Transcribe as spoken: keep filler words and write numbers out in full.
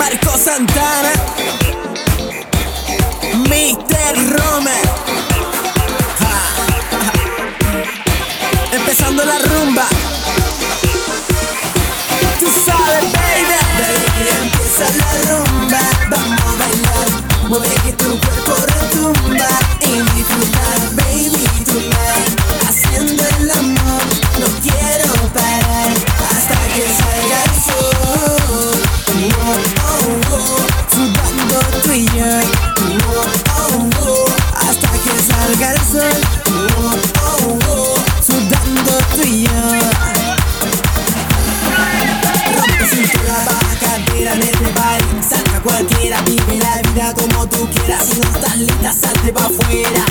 Marco Santana, míster Romer. Empezando la rumba. Tú sabes, baby, desde que empieza la rumba, vamos a bailar, mueve que tu cuerpo retumba y disfrutar, baby, tonight, haciendo el amor, no quiero parar hasta que salga el sol. Oh, oh, oh, sudando tú y yo. Oh, oh, oh, hasta que salga el sol. Oh, oh, oh, sudando tú y yo. Rompe cintura, baja cadera en este baile. Saca cualquiera, vive la vida como tú quieras. Si no estás lista, salte pa' afuera.